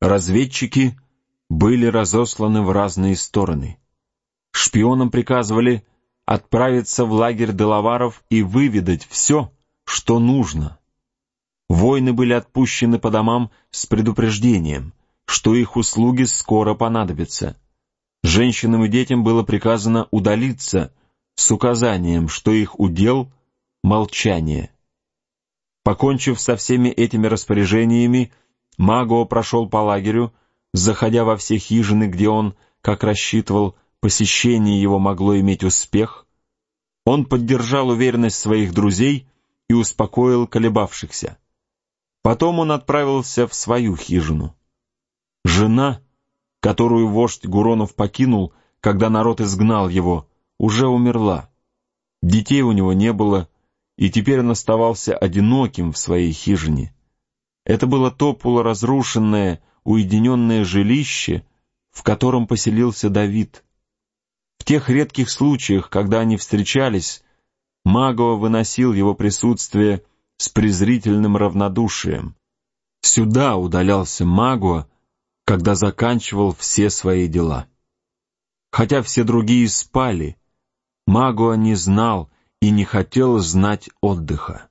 Разведчики были разосланы в разные стороны. Шпионам приказывали отправиться в лагерь делаваров и выведать все, что нужно. Воины были отпущены по домам с предупреждением, что их услуги скоро понадобятся. Женщинам и детям было приказано удалиться с указанием, что их удел — молчание. Покончив со всеми этими распоряжениями, Магуа прошел по лагерю, заходя во все хижины, где он, как рассчитывал, посещение его могло иметь успех. Он поддержал уверенность своих друзей и успокоил колебавшихся. Потом он отправился в свою хижину. Жена, которую вождь Гуронов покинул, когда народ изгнал его, уже умерла. Детей у него не было, и теперь он оставался одиноким в своей хижине. Это было то полуразрушенное, уединенное жилище, в котором поселился Давид. В тех редких случаях, когда они встречались, Магуа выносил его присутствие с презрительным равнодушием. Сюда удалялся Магуа, когда заканчивал все свои дела. Хотя все другие спали, Магуа не знал и не хотел знать отдыха.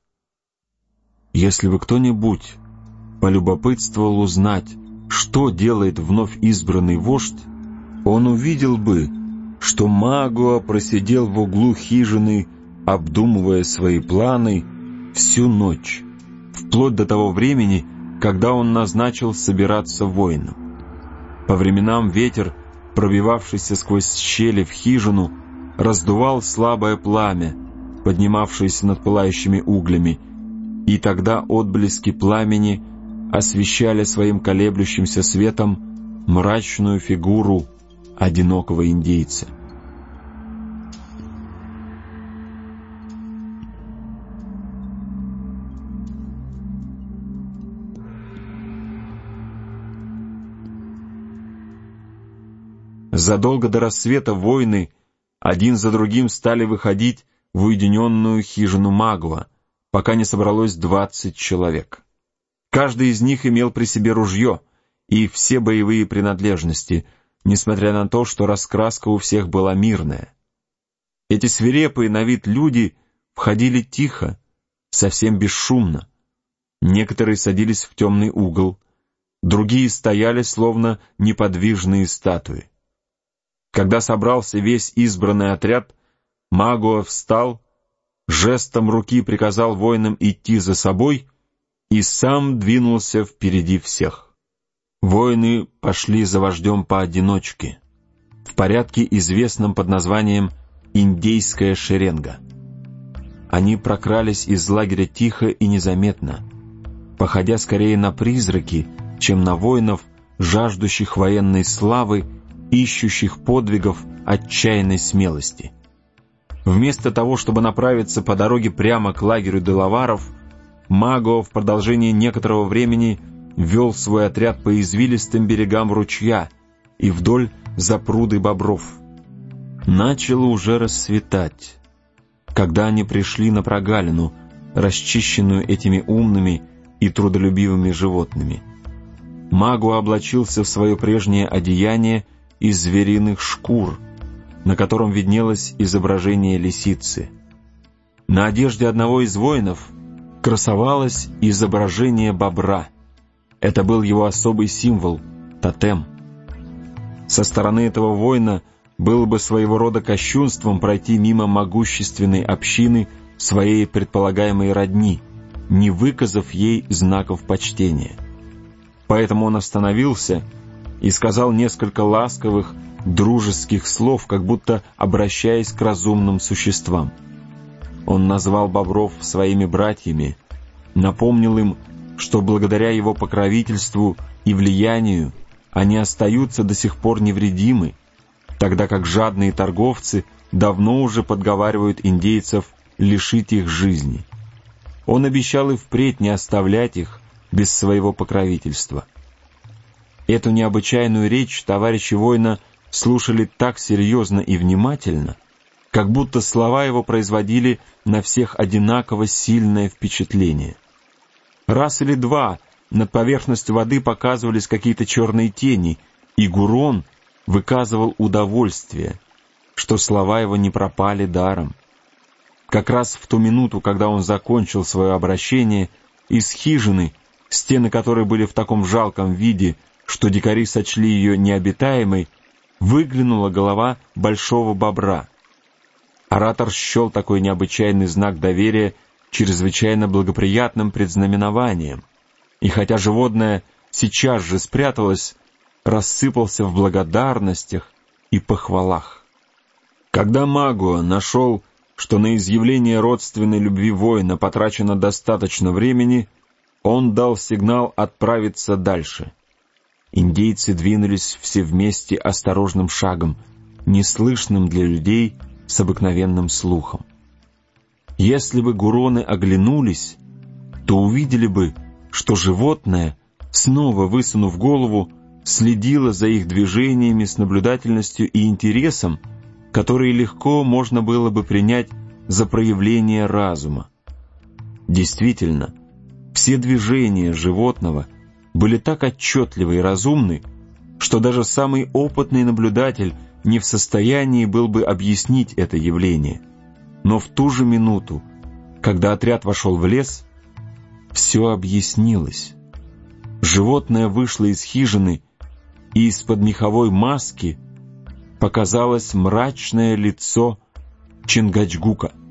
Если бы кто-нибудь полюбопытствовал узнать, что делает вновь избранный вождь, он увидел бы, что Магуа просидел в углу хижины, обдумывая свои планы всю ночь, вплоть до того времени, когда он назначил собираться воинам. По временам ветер, пробивавшийся сквозь щели в хижину, раздувал слабое пламя, поднимавшееся над пылающими углями, и тогда отблески пламени освещали своим колеблющимся светом мрачную фигуру одинокого индейца. Задолго до рассвета воины один за другим стали выходить в уединенную хижину Магуа, пока не собралось 20 человек. Каждый из них имел при себе ружье и все боевые принадлежности, несмотря на то, что раскраска у всех была мирная. Эти свирепые на вид люди входили тихо, совсем бесшумно. Некоторые садились в темный угол, другие стояли, словно неподвижные статуи. Когда собрался весь избранный отряд, Магуа встал, жестом руки приказал воинам идти за собой и сам двинулся впереди всех. Воины пошли за вождем поодиночке, в порядке, известном под названием «Индейская шеренга». Они прокрались из лагеря тихо и незаметно, походя скорее на призраки, чем на воинов, жаждущих военной славы, ищущих подвигов отчаянной смелости. Вместо того, чтобы направиться по дороге прямо к лагерю делаваров, Магуа в продолжении некоторого времени вел свой отряд по извилистым берегам ручья и вдоль запруды бобров. Начало уже рассветать, когда они пришли на прогалину, расчищенную этими умными и трудолюбивыми животными. Магуа облачился в свое прежнее одеяние из звериных шкур, на котором виднелось изображение лисицы. На одежде одного из воинов красовалось изображение бобра. Это был его особый символ — тотем. Со стороны этого воина было бы своего рода кощунством пройти мимо могущественной общины своей предполагаемой родни, не выказав ей знаков почтения. Поэтому он остановился и сказал несколько ласковых, дружеских слов, как будто обращаясь к разумным существам. Он назвал бобров своими братьями, напомнил им, что благодаря его покровительству и влиянию они остаются до сих пор невредимы, тогда как жадные торговцы давно уже подговаривают индейцев лишить их жизни. Он обещал и впредь не оставлять их без своего покровительства. Эту необычайную речь товарищи воина слушали так серьезно и внимательно, как будто слова его производили на всех одинаково сильное впечатление. Раз или два над поверхностью воды показывались какие-то черные тени, и Гурон выказывал удовольствие, что слова его не пропали даром. Как раз в ту минуту, когда он закончил свое обращение, из хижины, стены которой были в таком жалком виде, что дикари сочли ее необитаемой, выглянула голова большого бобра. Оратор счел такой необычайный знак доверия чрезвычайно благоприятным предзнаменованием, и хотя животное сейчас же спряталось, рассыпался в благодарностях и похвалах. Когда Магуа нашел, что на изъявление родственной любви воина потрачено достаточно времени, он дал сигнал отправиться дальше. Индейцы двинулись все вместе осторожным шагом, неслышным для людей с обыкновенным слухом. Если бы гуроны оглянулись, то увидели бы, что животное, снова высунув голову, следило за их движениями с наблюдательностью и интересом, которые легко можно было бы принять за проявление разума. Действительно, все движения животного были так отчетливы и разумны, что даже самый опытный наблюдатель не в состоянии был бы объяснить это явление. Но в ту же минуту, когда отряд вошел в лес, все объяснилось. Животное вышло из хижины, и из-под меховой маски показалось мрачное лицо Чингачгука.